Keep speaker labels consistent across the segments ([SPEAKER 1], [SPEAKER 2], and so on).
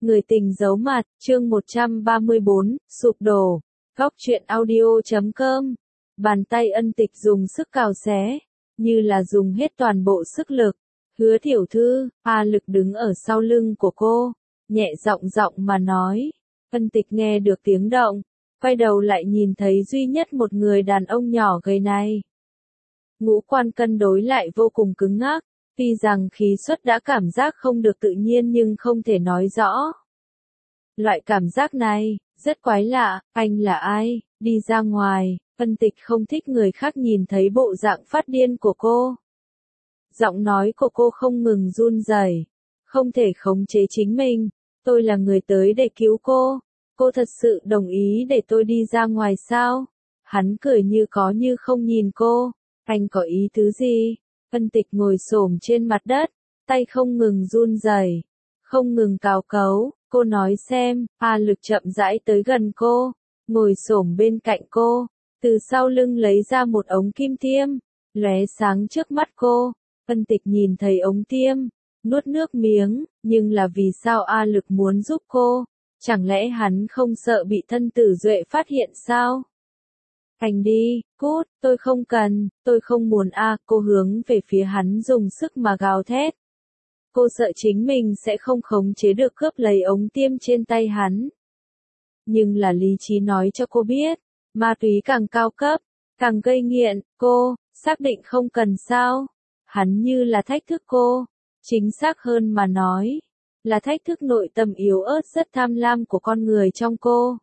[SPEAKER 1] Người tình giấu mặt, chương 134, sụp đổ. Góc truyện audio.com. Bàn tay Ân Tịch dùng sức cào xé, như là dùng hết toàn bộ sức lực. Hứa tiểu thư, A Lực đứng ở sau lưng của cô, nhẹ giọng mà nói. Ân Tịch nghe được tiếng động, quay đầu lại nhìn thấy duy nhất một người đàn ông nhỏ gầy này. Ngũ quan cân đối lại vô cùng cứng ngắc, tuy rằng khí xuất đã cảm giác không được tự nhiên nhưng không thể nói rõ. Loại cảm giác này, rất quái lạ, anh là ai, đi ra ngoài. Ân Tịch không thích người khác nhìn thấy bộ dạng phát điên của cô. Giọng nói của cô không ngừng run rẩy, không thể khống chế chính mình. Tôi là người tới để cứu cô. Cô thật sự đồng ý để tôi đi ra ngoài sao? Hắn cười như có như không nhìn cô. Anh có ý tứ gì? Ân Tịch ngồi xổm trên mặt đất, tay không ngừng run rẩy, không ngừng cào cấu. Cô nói xem. A Lực chậm rãi tới gần cô, ngồi xổm bên cạnh cô, từ sau lưng lấy ra một ống kim tiêm, lóe sáng trước mắt cô. Ân Tịch nhìn thấy ống tiêm, nuốt nước miếng, nhưng là vì sao A Lực muốn giúp cô? Chẳng lẽ hắn không sợ bị thân tử Duệ phát hiện sao? Anh đi, cút, tôi không cần, tôi không muốn cô hướng về phía hắn dùng sức mà gào thét. Cô sợ chính mình sẽ không khống chế được cướp lấy ống tiêm trên tay hắn. Nhưng là lý trí nói cho cô biết, ma túy càng cao cấp, càng gây nghiện, cô, xác định không cần sao? Hắn như là thách thức cô, chính xác hơn mà nói, là thách thức nội tâm yếu ớt rất tham lam của con người trong cô.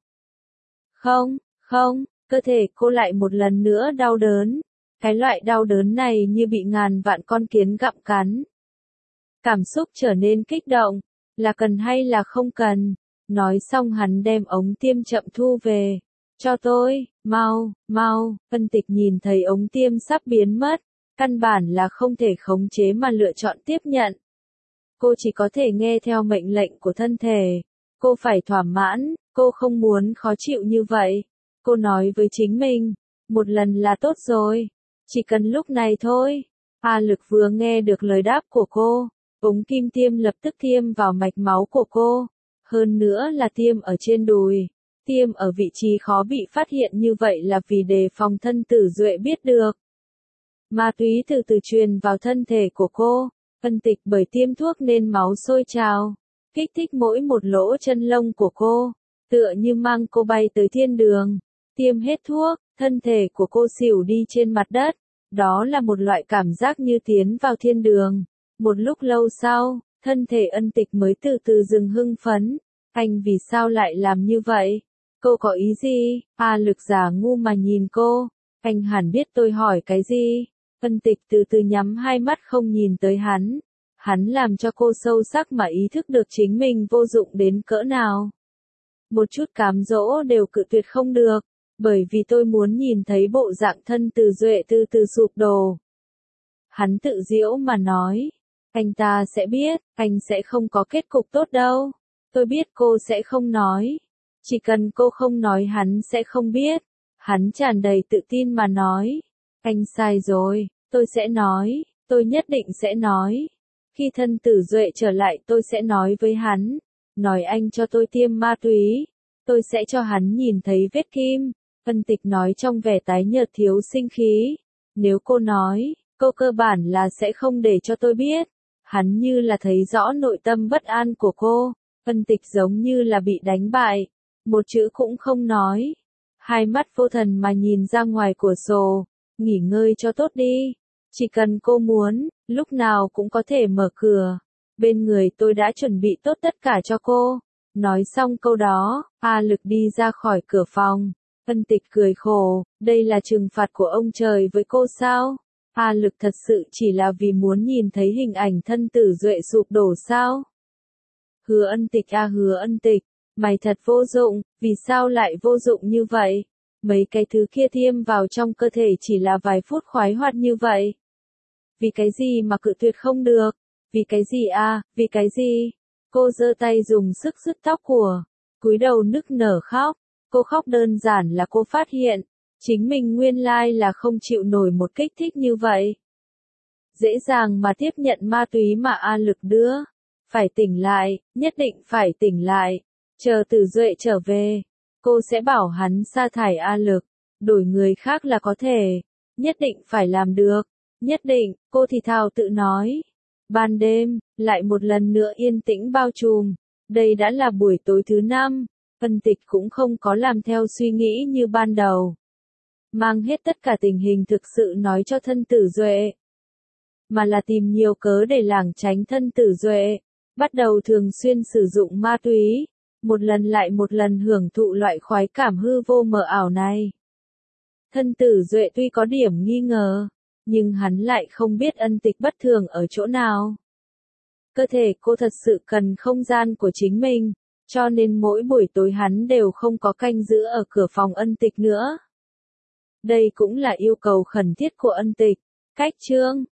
[SPEAKER 1] Không, cơ thể cô lại một lần nữa đau đớn, cái loại đau đớn này như bị ngàn vạn con kiến gặm cắn. Cảm xúc trở nên kích động, là cần hay là không cần. Nói xong hắn đem ống tiêm chậm thu về. Cho tôi, mau. Ân Tịch nhìn thấy ống tiêm sắp biến mất, căn bản là không thể khống chế mà lựa chọn tiếp nhận. Cô chỉ có thể nghe theo mệnh lệnh của thân thể. Cô phải thỏa mãn, cô không muốn khó chịu như vậy. Cô nói với chính mình, một lần là tốt rồi, chỉ cần lúc này thôi. A Lực vừa nghe được lời đáp của cô, ống kim tiêm lập tức tiêm vào mạch máu của cô, hơn nữa là tiêm ở trên đùi, tiêm ở vị trí khó bị phát hiện như vậy là vì đề phòng thân tử Duệ biết được. Ma túy từ từ truyền vào thân thể của cô. Ân Tịch bởi tiêm thuốc nên máu sôi trào, kích thích mỗi một lỗ chân lông của cô, tựa như mang cô bay tới thiên đường. Tiêm hết thuốc, thân thể của cô xỉu đi trên mặt đất, đó là một loại cảm giác như tiến vào thiên đường. Một lúc lâu sau, thân thể Ân Tịch mới từ từ dừng hưng phấn. Anh vì sao lại làm như vậy? Cô có ý gì? A Lực giả ngu mà nhìn cô. Anh hẳn biết tôi hỏi cái gì. Ân Tịch từ từ nhắm hai mắt không nhìn tới hắn. Hắn làm cho cô sâu sắc mà ý thức được chính mình vô dụng đến cỡ nào. Một chút cám dỗ đều cự tuyệt không được, bởi vì tôi muốn nhìn thấy bộ dạng thân tử Duệ từ từ sụp đổ. Hắn tự giễu mà nói. Anh ta sẽ biết, anh sẽ không có kết cục tốt đâu. Tôi biết cô sẽ không nói. Chỉ cần cô không nói hắn sẽ không biết. Hắn tràn đầy tự tin mà nói. Anh sai rồi, tôi sẽ nói, tôi nhất định sẽ nói. Khi thân tử Duệ trở lại tôi sẽ nói với hắn. Nói anh cho tôi tiêm ma túy. Tôi sẽ cho hắn nhìn thấy vết kim. Ân Tịch nói trong vẻ tái nhợt thiếu sinh khí. Nếu cô nói, cô cơ bản là sẽ không để cho tôi biết. Hắn như là thấy rõ nội tâm bất an của cô. Ân Tịch giống như là bị đánh bại. Một chữ cũng không nói. Hai mắt vô thần mà nhìn ra ngoài cửa sổ. Nghỉ ngơi cho tốt đi. Chỉ cần cô muốn, lúc nào cũng có thể mở cửa. Bên người tôi đã chuẩn bị tốt tất cả cho cô. Nói xong câu đó, A Lực đi ra khỏi cửa phòng. Ân Tịch cười khổ, đây là trừng phạt của ông trời với cô sao? A Lực thật sự chỉ là vì muốn nhìn thấy hình ảnh thân tử Duệ sụp đổ sao? Hứa Ân Tịch Hứa Ân Tịch, mày thật vô dụng, vì sao lại vô dụng như vậy? Mấy cái thứ kia tiêm vào trong cơ thể chỉ là vài phút khoái hoạt như vậy. Vì cái gì mà cự tuyệt không được? Vì cái gì vì cái gì? Cô giơ tay dùng sức rứt tóc của, cúi đầu nức nở khóc. Cô khóc đơn giản là cô phát hiện, chính mình nguyên lai là không chịu nổi một kích thích như vậy. Dễ dàng mà tiếp nhận ma túy mà A Lực đưa. Phải tỉnh lại, nhất định phải tỉnh lại. Chờ Tử Duệ trở về, cô sẽ bảo hắn sa thải A Lực, đổi người khác là có thể. Nhất định phải làm được. Nhất định, cô thì thào tự nói. Ban đêm, lại một lần nữa yên tĩnh bao trùm. Đây đã là buổi tối thứ 5, Ân Tịch cũng không có làm theo suy nghĩ như ban đầu. Mang hết tất cả tình hình thực sự nói cho thân Tử Duệ, mà là tìm nhiều cớ để lảng tránh thân Tử Duệ, bắt đầu thường xuyên sử dụng ma túy, một lần lại một lần hưởng thụ loại khoái cảm hư vô mờ ảo này. Thân Tử Duệ tuy có điểm nghi ngờ, nhưng hắn lại không biết Ân Tịch bất thường ở chỗ nào. Cơ thể cô thật sự cần không gian của chính mình, cho nên mỗi buổi tối hắn đều không có canh giữ ở cửa phòng Ân Tịch nữa. Đây cũng là yêu cầu khẩn thiết của Ân Tịch. Cách chương